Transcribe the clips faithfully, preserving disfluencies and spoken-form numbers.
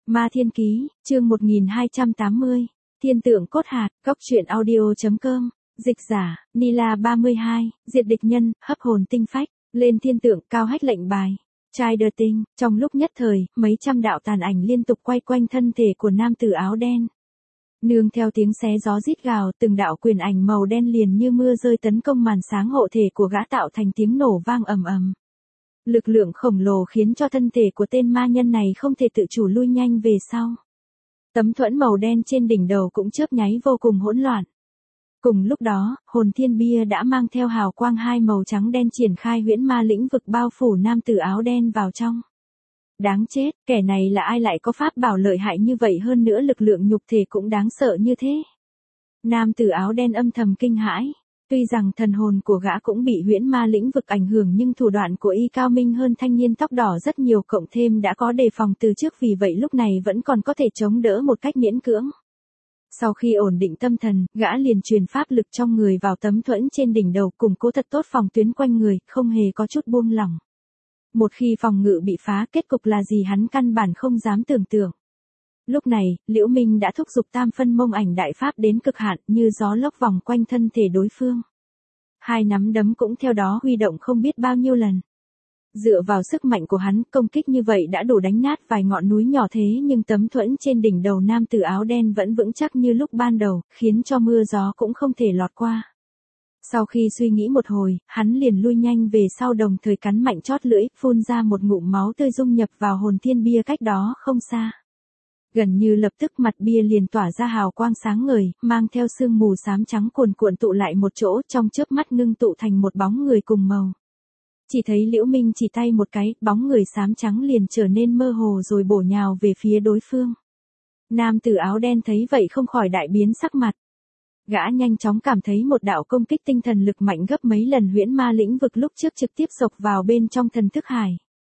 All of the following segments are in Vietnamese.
Ma Thiên Ký, chương một nghìn hai trăm tám mươi, Thiên tượng cốt hạt, góc truyện audio.com, dịch giả, Nila ba mươi hai, diệt địch nhân, hấp hồn tinh phách, lên thiên tượng, cao hách lệnh bài. Trai đờ tinh, trong lúc nhất thời, mấy trăm đạo tàn ảnh liên tục quay quanh thân thể của nam tử áo đen. Nương theo tiếng xé gió rít gào, từng đạo quyền ảnh màu đen liền như mưa rơi tấn công màn sáng hộ thể của gã tạo thành tiếng nổ vang ầm ầm. Lực lượng khổng lồ khiến cho thân thể của tên ma nhân này không thể tự chủ lui nhanh về sau. Tấm thuẫn màu đen trên đỉnh đầu cũng chớp nháy vô cùng hỗn loạn. Cùng lúc đó, hồn thiên bia đã mang theo hào quang hai màu trắng đen triển khai huyễn ma lĩnh vực bao phủ nam tử áo đen vào trong. Đáng chết, kẻ này là ai lại có pháp bảo lợi hại như vậy, hơn nữa lực lượng nhục thể cũng đáng sợ như thế. Nam tử áo đen âm thầm kinh hãi. Tuy rằng thần hồn của gã cũng bị huyễn ma lĩnh vực ảnh hưởng, nhưng thủ đoạn của y cao minh hơn thanh niên tóc đỏ rất nhiều, cộng thêm đã có đề phòng từ trước, vì vậy lúc này vẫn còn có thể chống đỡ một cách miễn cưỡng. Sau khi ổn định tâm thần, gã liền truyền pháp lực trong người vào tấm thuẫn trên đỉnh đầu, củng cố thật tốt phòng tuyến quanh người, không hề có chút buông lỏng. Một khi phòng ngự bị phá, kết cục là gì hắn căn bản không dám tưởng tượng. Lúc này, Liễu Minh đã thúc giục tam phân mông ảnh đại pháp đến cực hạn, như gió lốc vòng quanh thân thể đối phương. Hai nắm đấm cũng theo đó huy động không biết bao nhiêu lần. Dựa vào sức mạnh của hắn, công kích như vậy đã đủ đánh nát vài ngọn núi nhỏ, thế nhưng tấm thuẫn trên đỉnh đầu nam tử áo đen vẫn vững chắc như lúc ban đầu, khiến cho mưa gió cũng không thể lọt qua. Sau khi suy nghĩ một hồi, hắn liền lui nhanh về sau, đồng thời cắn mạnh chót lưỡi, phun ra một ngụm máu tươi dung nhập vào hồn thiên bia cách đó không xa. Gần như lập tức mặt bia liền tỏa ra hào quang sáng ngời, mang theo sương mù xám trắng cuồn cuộn tụ lại một chỗ, trong chớp mắt ngưng tụ thành một bóng người cùng màu. Chỉ thấy Liễu Minh chỉ tay một cái, bóng người xám trắng liền trở nên mơ hồ rồi bổ nhào về phía đối phương. Nam tử áo đen thấy vậy không khỏi đại biến sắc mặt. Gã nhanh chóng cảm thấy một đạo công kích tinh thần lực mạnh gấp mấy lần huyễn ma lĩnh vực lúc trước trực tiếp xộc vào bên trong thần thức hải.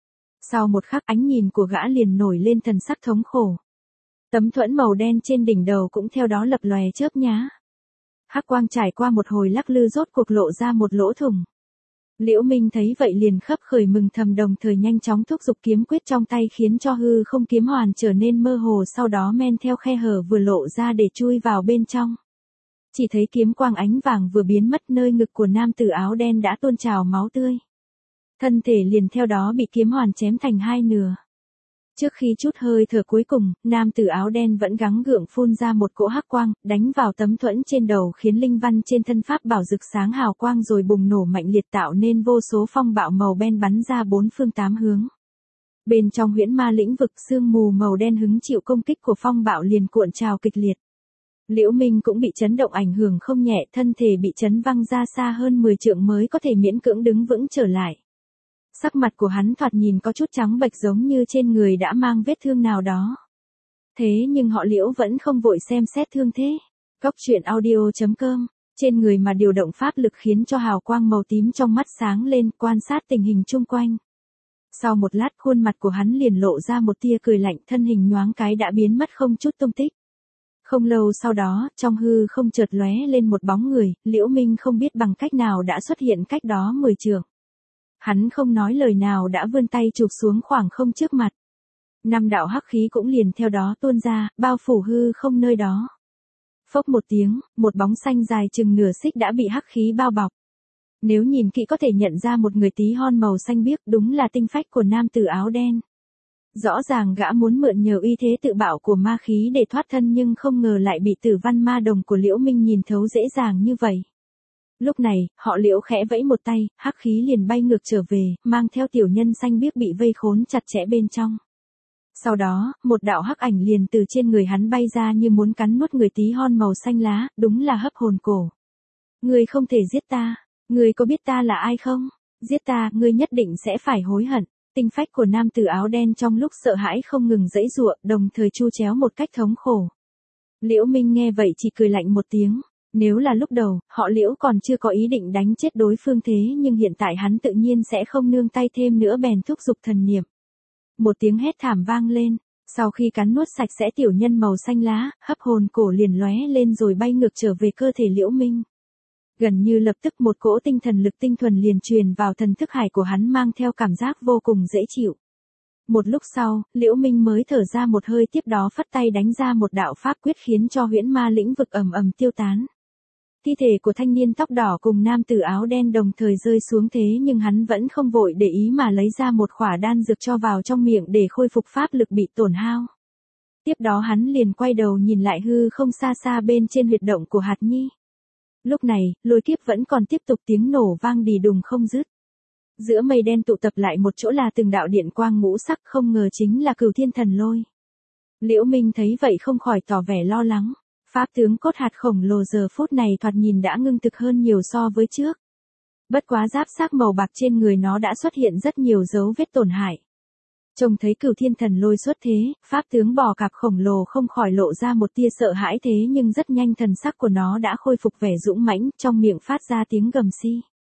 Sau một khắc, ánh nhìn của gã liền nổi lên thần sắc thống khổ. Tấm thuẫn màu đen trên đỉnh đầu cũng theo đó lập lòe chớp nhá. Hắc quang trải qua một hồi lắc lư rốt cuộc lộ ra một lỗ thủng. Liễu Minh thấy vậy liền khấp khởi mừng thầm, đồng thời nhanh chóng thúc giục kiếm quyết trong tay, khiến cho hư không kiếm hoàn trở nên mơ hồ, sau đó men theo khe hở vừa lộ ra để chui vào bên trong. Chỉ thấy kiếm quang ánh vàng vừa biến mất, nơi ngực của nam tử áo đen đã tuôn trào máu tươi. Thân thể liền theo đó bị kiếm hoàn chém thành hai nửa. Trước khi chút hơi thở cuối cùng, nam tử áo đen vẫn gắng gượng phun ra một cỗ hắc quang, đánh vào tấm thuẫn trên đầu, khiến linh văn trên thân pháp bảo rực sáng hào quang rồi bùng nổ mạnh liệt, tạo nên vô số phong bạo màu đen bắn ra bốn phương tám hướng. Bên trong huyễn ma lĩnh vực, sương mù màu đen hứng chịu công kích của phong bạo liền cuộn trào kịch liệt. Liễu Minh cũng bị chấn động ảnh hưởng không nhẹ, thân thể bị chấn văng ra xa hơn mười trượng mới có thể miễn cưỡng đứng vững trở lại. Sắc mặt của hắn thoạt nhìn có chút trắng bệch, giống như trên người đã mang vết thương nào đó. Thế nhưng họ Liễu vẫn không vội xem xét thương thế. Góc truyện audio.com, trên người mà điều động pháp lực khiến cho hào quang màu tím trong mắt sáng lên, quan sát tình hình chung quanh. Sau một lát, khuôn mặt của hắn liền lộ ra một tia cười lạnh, thân hình nhoáng cái đã biến mất không chút tung tích. Không lâu sau đó, trong hư không chợt lóe lên một bóng người, Liễu Minh không biết bằng cách nào đã xuất hiện cách đó mười trượng. Hắn không nói lời nào đã vươn tay chụp xuống khoảng không trước mặt. Năm đạo hắc khí cũng liền theo đó tuôn ra, bao phủ hư không nơi đó. Phốc một tiếng, một bóng xanh dài chừng nửa xích đã bị hắc khí bao bọc. Nếu nhìn kỹ có thể nhận ra một người tí hon màu xanh biếc, đúng là tinh phách của nam tử áo đen. Rõ ràng gã muốn mượn nhờ uy thế tự bạo của ma khí để thoát thân, nhưng không ngờ lại bị tử văn ma đồng của Liễu Minh nhìn thấu dễ dàng như vậy. Lúc này, họ Liễu khẽ vẫy một tay, hắc khí liền bay ngược trở về, mang theo tiểu nhân xanh biếc bị vây khốn chặt chẽ bên trong. Sau đó, một đạo hắc ảnh liền từ trên người hắn bay ra như muốn cắn nuốt người tí hon màu xanh lá, đúng là hấp hồn cổ. Ngươi không thể giết ta, ngươi có biết ta là ai không? Giết ta, ngươi nhất định sẽ phải hối hận. Tinh phách của nam tử áo đen trong lúc sợ hãi không ngừng giãy giụa, đồng thời chu chéo một cách thống khổ. Liễu Minh nghe vậy chỉ cười lạnh một tiếng. Nếu là lúc đầu, họ Liễu còn chưa có ý định đánh chết đối phương, thế nhưng hiện tại hắn tự nhiên sẽ không nương tay thêm nữa, bèn thúc giục thần niệm. Một tiếng hét thảm vang lên, sau khi cắn nuốt sạch sẽ tiểu nhân màu xanh lá, hấp hồn cổ liền lóe lên rồi bay ngược trở về cơ thể Liễu Minh. Gần như lập tức một cỗ tinh thần lực tinh thuần liền truyền vào thần thức hải của hắn, mang theo cảm giác vô cùng dễ chịu. Một lúc sau, Liễu Minh mới thở ra một hơi, tiếp đó phất tay đánh ra một đạo pháp quyết khiến cho huyễn ma lĩnh vực ầm ầm tiêu tán. Thi thể của thanh niên tóc đỏ cùng nam tử áo đen đồng thời rơi xuống, thế nhưng hắn vẫn không vội để ý mà lấy ra một khỏa đan dược cho vào trong miệng để khôi phục pháp lực bị tổn hao. Tiếp đó hắn liền quay đầu nhìn lại hư không xa xa bên trên huyệt động của Hạt Nhi. Lúc này, lôi kiếp vẫn còn tiếp tục tiếng nổ vang đì đùng không dứt. Giữa mây đen tụ tập lại một chỗ là từng đạo điện quang ngũ sắc, không ngờ chính là Cửu Thiên Thần Lôi. Liễu Minh thấy vậy không khỏi tỏ vẻ lo lắng. Pháp tướng cốt hạt khổng lồ giờ phút này thoạt nhìn đã ngưng thực hơn nhiều so với trước. Bất quá giáp xác màu bạc trên người nó đã xuất hiện rất nhiều dấu vết tổn hại. Trông thấy Cửu Thiên Thần Lôi xuất thế, pháp tướng bò cạp khổng lồ không khỏi lộ ra một tia sợ hãi, thế nhưng rất nhanh thần sắc của nó đã khôi phục vẻ dũng mãnh, trong miệng phát ra tiếng gầm xi.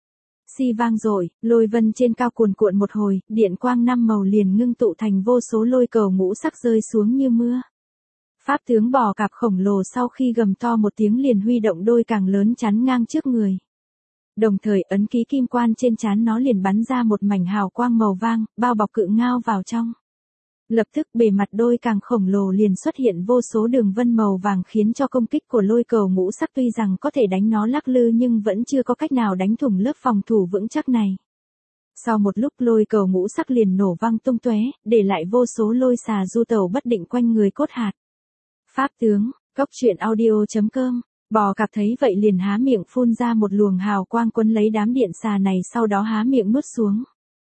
Xi vang rồi, lôi vân trên cao cuồn cuộn một hồi, điện quang năm màu liền ngưng tụ thành vô số lôi cầu ngũ sắc rơi xuống như mưa. Pháp tướng bò cạp khổng lồ sau khi gầm to một tiếng liền huy động đôi càng lớn chắn ngang trước người. Đồng thời ấn ký kim quan trên trán nó liền bắn ra một mảnh hào quang màu vàng, bao bọc cự ngao vào trong. Lập tức bề mặt đôi càng khổng lồ liền xuất hiện vô số đường vân màu vàng khiến cho công kích của lôi cầu ngũ sắc tuy rằng có thể đánh nó lắc lư nhưng vẫn chưa có cách nào đánh thủng lớp phòng thủ vững chắc này. Sau một lúc lôi cầu ngũ sắc liền nổ vang tung tóe, để lại vô số lôi xà du tẩu bất định quanh người cốt hạt. Pháp tướng, cốc truyện audio chấm com. Bò cạp thấy vậy liền há miệng phun ra một luồng hào quang quấn lấy đám điện xà này, sau đó há miệng nuốt xuống.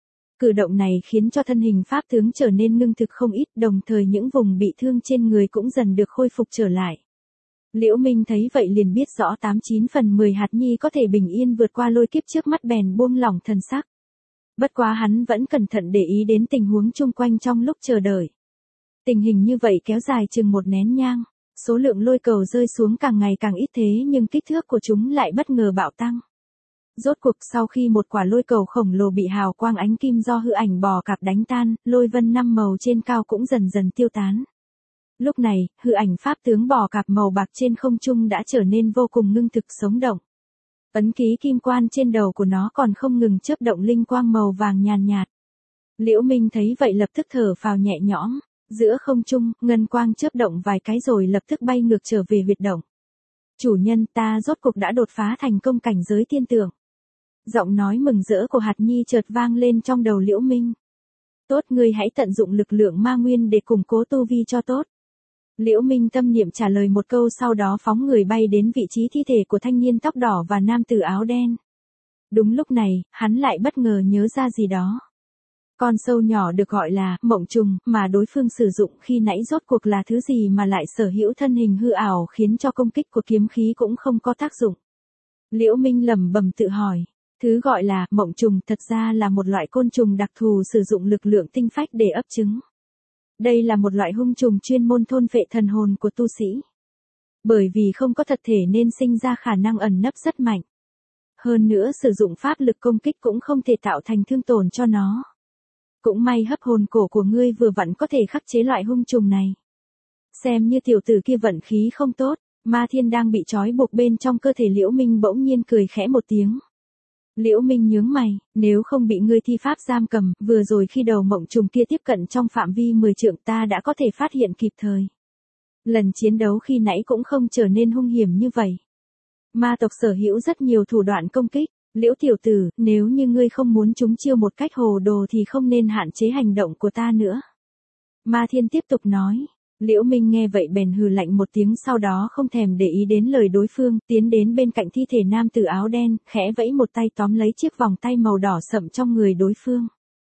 Cử động này khiến cho thân hình pháp tướng trở nên ngưng thực không ít, đồng thời những vùng bị thương trên người cũng dần được khôi phục trở lại. Liễu Minh thấy vậy liền biết rõ tám chín phần mười Hạt Nhi có thể bình yên vượt qua lôi kiếp trước mắt, bèn buông lỏng thần sắc. Bất quá hắn vẫn cẩn thận để ý đến tình huống chung quanh trong lúc chờ đợi. Tình hình như vậy kéo dài chừng một nén nhang. Số lượng lôi cầu rơi xuống càng ngày càng ít, thế nhưng kích thước của chúng lại bất ngờ bạo tăng. Rốt cuộc sau khi một quả lôi cầu khổng lồ bị hào quang ánh kim do hư ảnh bò cạp đánh tan, lôi vân năm màu trên cao cũng dần dần tiêu tán. Lúc này, hư ảnh pháp tướng bò cạp màu bạc trên không trung đã trở nên vô cùng ngưng thực sống động. Ấn ký kim quan trên đầu của nó còn không ngừng chớp động linh quang màu vàng nhàn nhạt. Liễu Minh thấy vậy lập tức thở phào nhẹ nhõm. Giữa không trung, ngân quang chớp động vài cái rồi lập tức bay ngược trở về huyệt động. Chủ nhân, ta rốt cục đã đột phá thành công cảnh giới thiên tượng. Giọng nói mừng rỡ của Hạt Nhi chợt vang lên trong đầu Liễu Minh. Tốt, ngươi hãy tận dụng lực lượng ma nguyên để củng cố tu vi cho tốt. Liễu Minh tâm niệm trả lời một câu, sau đó phóng người bay đến vị trí thi thể của thanh niên tóc đỏ và nam tử áo đen. Đúng lúc này, hắn lại bất ngờ nhớ ra gì đó. Con sâu nhỏ được gọi là mộng trùng mà đối phương sử dụng khi nãy rốt cuộc là thứ gì mà lại sở hữu thân hình hư ảo khiến cho công kích của kiếm khí cũng không có tác dụng. Liễu Minh lẩm bẩm tự hỏi, thứ gọi là mộng trùng thật ra là một loại côn trùng đặc thù sử dụng lực lượng tinh phách để ấp trứng. Đây là một loại hung trùng chuyên môn thôn phệ thần hồn của tu sĩ. Bởi vì không có thật thể nên sinh ra khả năng ẩn nấp rất mạnh. Hơn nữa sử dụng pháp lực công kích cũng không thể tạo thành thương tổn cho nó. Cũng may hấp hồn cổ của ngươi vừa vặn có thể khắc chế loại hung trùng này. Xem như tiểu tử kia vận khí không tốt, Ma Thiên đang bị trói buộc bên trong cơ thể Liễu Minh bỗng nhiên cười khẽ một tiếng. Liễu Minh nhướng mày, nếu không bị ngươi thi pháp giam cầm, vừa rồi khi đầu mộng trùng kia tiếp cận trong phạm vi mười trượng ta đã có thể phát hiện kịp thời. Lần chiến đấu khi nãy cũng không trở nên hung hiểm như vậy. Ma tộc sở hữu rất nhiều thủ đoạn công kích. Liễu tiểu tử, nếu như ngươi không muốn chúng chiêu một cách hồ đồ thì không nên hạn chế hành động của ta nữa. Ma Thiên tiếp tục nói. Liễu Minh nghe vậy bèn hừ lạnh một tiếng, sau đó không thèm để ý đến lời đối phương, tiến đến bên cạnh thi thể nam tử áo đen, khẽ vẫy một tay tóm lấy chiếc vòng tay màu đỏ sậm trong người đối phương.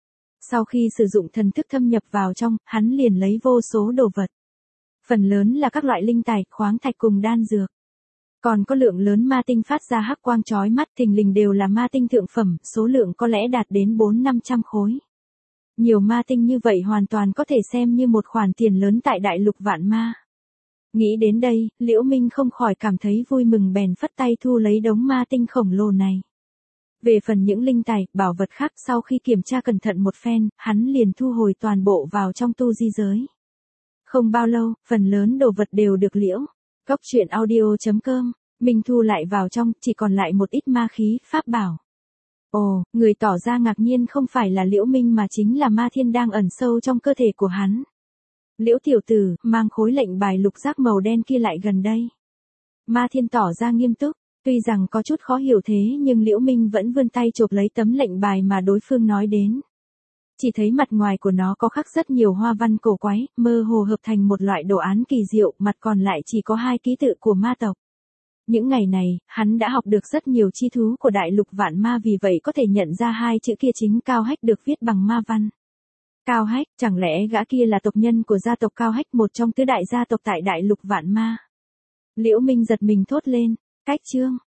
Sau khi sử dụng thần thức thâm nhập vào trong, hắn liền lấy vô số đồ vật. Phần lớn là các loại linh tài, khoáng thạch cùng đan dược. Còn có lượng lớn ma tinh phát ra hắc quang chói mắt, thình lình đều là ma tinh thượng phẩm, số lượng có lẽ đạt đến bốn năm trăm khối. Nhiều ma tinh như vậy hoàn toàn có thể xem như một khoản tiền lớn tại đại lục vạn ma. Nghĩ đến đây, Liễu Minh không khỏi cảm thấy vui mừng bèn phất tay thu lấy đống ma tinh khổng lồ này. Về phần những linh tài, bảo vật khác sau khi kiểm tra cẩn thận một phen, hắn liền thu hồi toàn bộ vào trong tu di giới. Không bao lâu, phần lớn đồ vật đều được Liễu Cốc truyện audio chấm com, mình thu lại vào trong, chỉ còn lại một ít ma khí, pháp bảo. Ồ, người tỏ ra ngạc nhiên không phải là Liễu Minh mà chính là ma thiên đang ẩn sâu trong cơ thể của hắn. Liễu tiểu tử, mang khối lệnh bài lục giác màu đen kia lại gần đây. Ma thiên tỏ ra nghiêm túc, tuy rằng có chút khó hiểu thế nhưng Liễu Minh vẫn vươn tay chộp lấy tấm lệnh bài mà đối phương nói đến. Chỉ thấy mặt ngoài của nó có khắc rất nhiều hoa văn cổ quái, mơ hồ hợp thành một loại đồ án kỳ diệu, mặt còn lại chỉ có hai ký tự của ma tộc. Những ngày này, hắn đã học được rất nhiều chi thú của đại lục vạn ma, vì vậy có thể nhận ra hai chữ kia chính Cao Hách được viết bằng ma văn. Cao Hách, chẳng lẽ gã kia là tộc nhân của gia tộc Cao Hách, một trong tứ đại gia tộc tại đại lục vạn ma? Liễu Minh giật mình thốt lên, cách chương,